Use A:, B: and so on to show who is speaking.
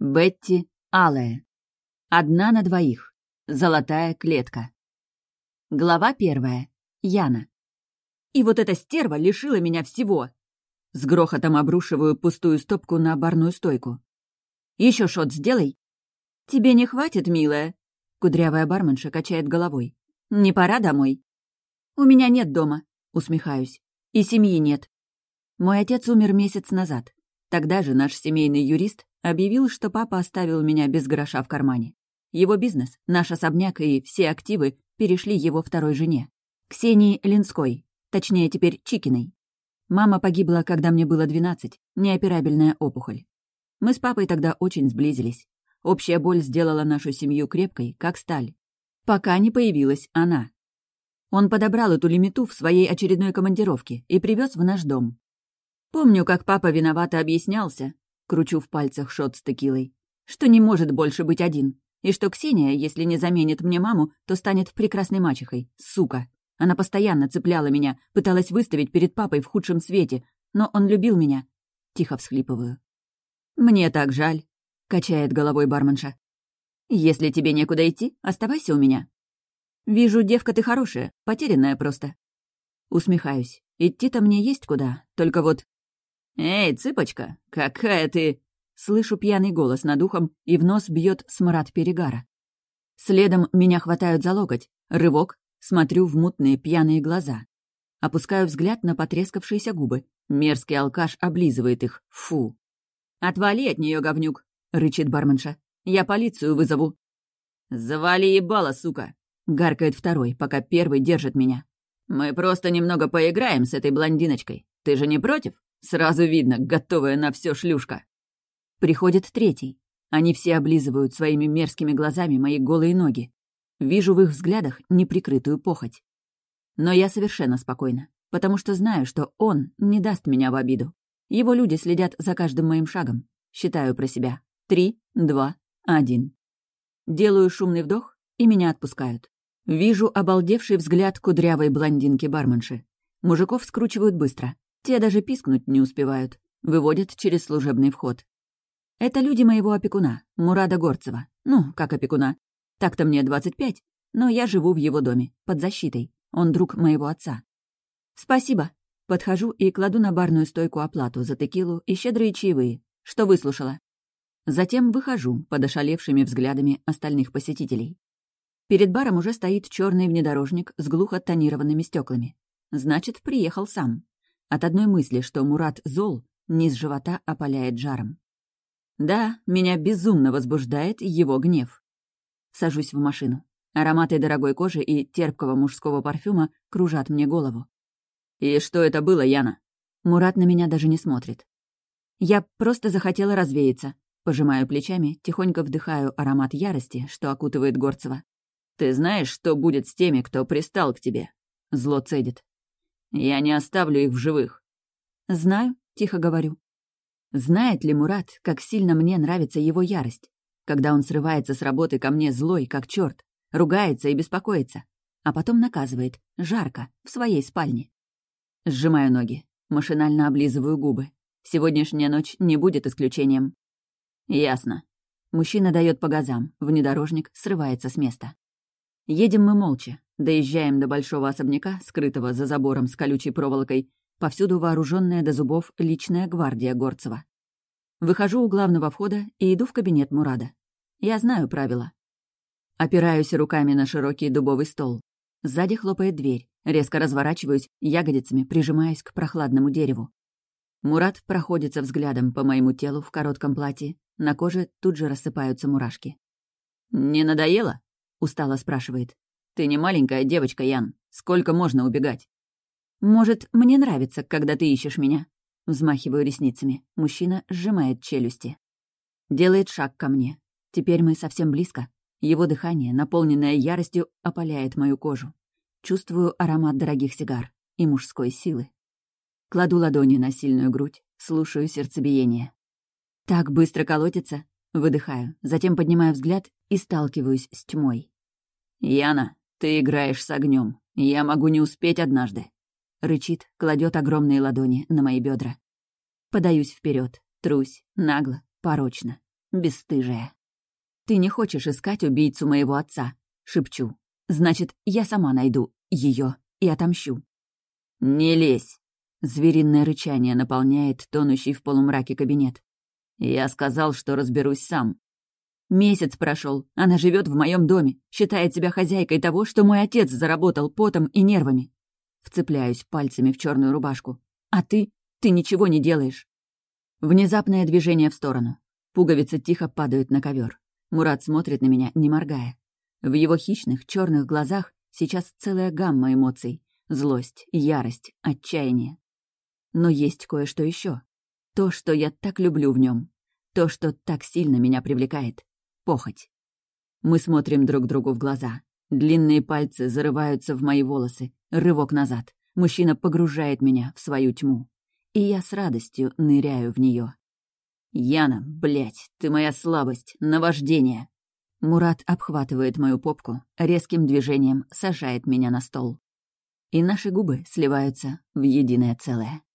A: Бетти Алая. Одна на двоих. Золотая клетка. Глава 1. Яна. И вот эта стерва лишила меня всего. С грохотом обрушиваю пустую стопку на барную стойку. Еще шот сделай. Тебе не хватит, милая. Кудрявая барменша качает головой. Не пора домой? У меня нет дома, усмехаюсь. И семьи нет. Мой отец умер месяц назад. Тогда же наш семейный юрист объявил, что папа оставил меня без гроша в кармане. Его бизнес, наш особняк и все активы перешли его второй жене. Ксении Линской, точнее теперь Чикиной. Мама погибла, когда мне было 12, неоперабельная опухоль. Мы с папой тогда очень сблизились. Общая боль сделала нашу семью крепкой, как сталь. Пока не появилась она. Он подобрал эту лимиту в своей очередной командировке и привез в наш дом. Помню, как папа виновато объяснялся, кручу в пальцах шот с текилой, что не может больше быть один, и что Ксения, если не заменит мне маму, то станет прекрасной мачехой, сука. Она постоянно цепляла меня, пыталась выставить перед папой в худшем свете, но он любил меня. Тихо всхлипываю. «Мне так жаль», — качает головой барменша. «Если тебе некуда идти, оставайся у меня». «Вижу, девка ты хорошая, потерянная просто». Усмехаюсь. Идти-то мне есть куда, только вот... «Эй, цыпочка, какая ты...» Слышу пьяный голос над ухом, и в нос бьет смрад перегара. Следом меня хватают за локоть. Рывок, смотрю в мутные пьяные глаза. Опускаю взгляд на потрескавшиеся губы. Мерзкий алкаш облизывает их. Фу. «Отвали от нее, говнюк!» — рычит барменша. «Я полицию вызову». «Завали ебало, сука!» — гаркает второй, пока первый держит меня. «Мы просто немного поиграем с этой блондиночкой. Ты же не против? Сразу видно, готовая на все шлюшка». Приходит третий. Они все облизывают своими мерзкими глазами мои голые ноги. Вижу в их взглядах неприкрытую похоть. Но я совершенно спокойна, потому что знаю, что он не даст меня в обиду. Его люди следят за каждым моим шагом. Считаю про себя. 3, 2, 1. Делаю шумный вдох, и меня отпускают. Вижу обалдевший взгляд кудрявой блондинки-барменши. Мужиков скручивают быстро. Те даже пискнуть не успевают. Выводят через служебный вход. Это люди моего опекуна, Мурада Горцева. Ну, как опекуна. Так-то мне 25, но я живу в его доме, под защитой. Он друг моего отца. «Спасибо». Подхожу и кладу на барную стойку оплату за текилу и щедрые чаевые, что выслушала. Затем выхожу под ошалевшими взглядами остальных посетителей. Перед баром уже стоит черный внедорожник с глухо тонированными стеклами. Значит, приехал сам. От одной мысли, что Мурат зол, низ живота опаляет жаром. Да, меня безумно возбуждает его гнев. Сажусь в машину. Ароматы дорогой кожи и терпкого мужского парфюма кружат мне голову. «И что это было, Яна?» Мурат на меня даже не смотрит. «Я просто захотела развеяться». Пожимаю плечами, тихонько вдыхаю аромат ярости, что окутывает Горцева. «Ты знаешь, что будет с теми, кто пристал к тебе?» Зло цедит. «Я не оставлю их в живых». «Знаю», — тихо говорю. Знает ли Мурат, как сильно мне нравится его ярость? Когда он срывается с работы ко мне злой, как черт, ругается и беспокоится, а потом наказывает, жарко, в своей спальне. Сжимаю ноги, машинально облизываю губы. Сегодняшняя ночь не будет исключением. Ясно. Мужчина дает по газам, внедорожник срывается с места. Едем мы молча, доезжаем до большого особняка, скрытого за забором с колючей проволокой, повсюду вооруженная до зубов личная гвардия Горцева. Выхожу у главного входа и иду в кабинет Мурада. Я знаю правила. Опираюсь руками на широкий дубовый стол. Сзади хлопает дверь. Резко разворачиваюсь, ягодицами прижимаясь к прохладному дереву. Мурат проходится взглядом по моему телу в коротком платье. На коже тут же рассыпаются мурашки. «Не надоело?» — устало спрашивает. «Ты не маленькая девочка, Ян. Сколько можно убегать?» «Может, мне нравится, когда ты ищешь меня?» Взмахиваю ресницами. Мужчина сжимает челюсти. Делает шаг ко мне. Теперь мы совсем близко. Его дыхание, наполненное яростью, опаляет мою кожу. Чувствую аромат дорогих сигар и мужской силы. Кладу ладони на сильную грудь, слушаю сердцебиение. Так быстро колотится. Выдыхаю, затем поднимаю взгляд и сталкиваюсь с тьмой. «Яна, ты играешь с огнем. Я могу не успеть однажды». Рычит, кладет огромные ладони на мои бедра. Подаюсь вперед, трусь, нагло, порочно. Бесстыжая. «Ты не хочешь искать убийцу моего отца?» — шепчу. «Значит, я сама найду ее и отомщу». «Не лезь!» — звериное рычание наполняет тонущий в полумраке кабинет. «Я сказал, что разберусь сам». Месяц прошел, она живет в моем доме, считает себя хозяйкой того, что мой отец заработал потом и нервами. Вцепляюсь пальцами в черную рубашку. А ты ничего не делаешь. Внезапное движение в сторону. Пуговицы тихо падают на ковер. Мурат смотрит на меня, не моргая. В его хищных черных глазах сейчас целая гамма эмоций. Злость, ярость, отчаяние. Но есть кое-что еще. То, что я так люблю в нем. То, что так сильно меня привлекает. Похоть. Мы смотрим друг другу в глаза. Длинные пальцы зарываются в мои волосы. Рывок назад. Мужчина погружает меня в свою тьму. И я с радостью ныряю в нее. «Яна, блядь, ты моя слабость, наваждение!» Мурат обхватывает мою попку, резким движением сажает меня на стол. И наши губы сливаются в единое целое.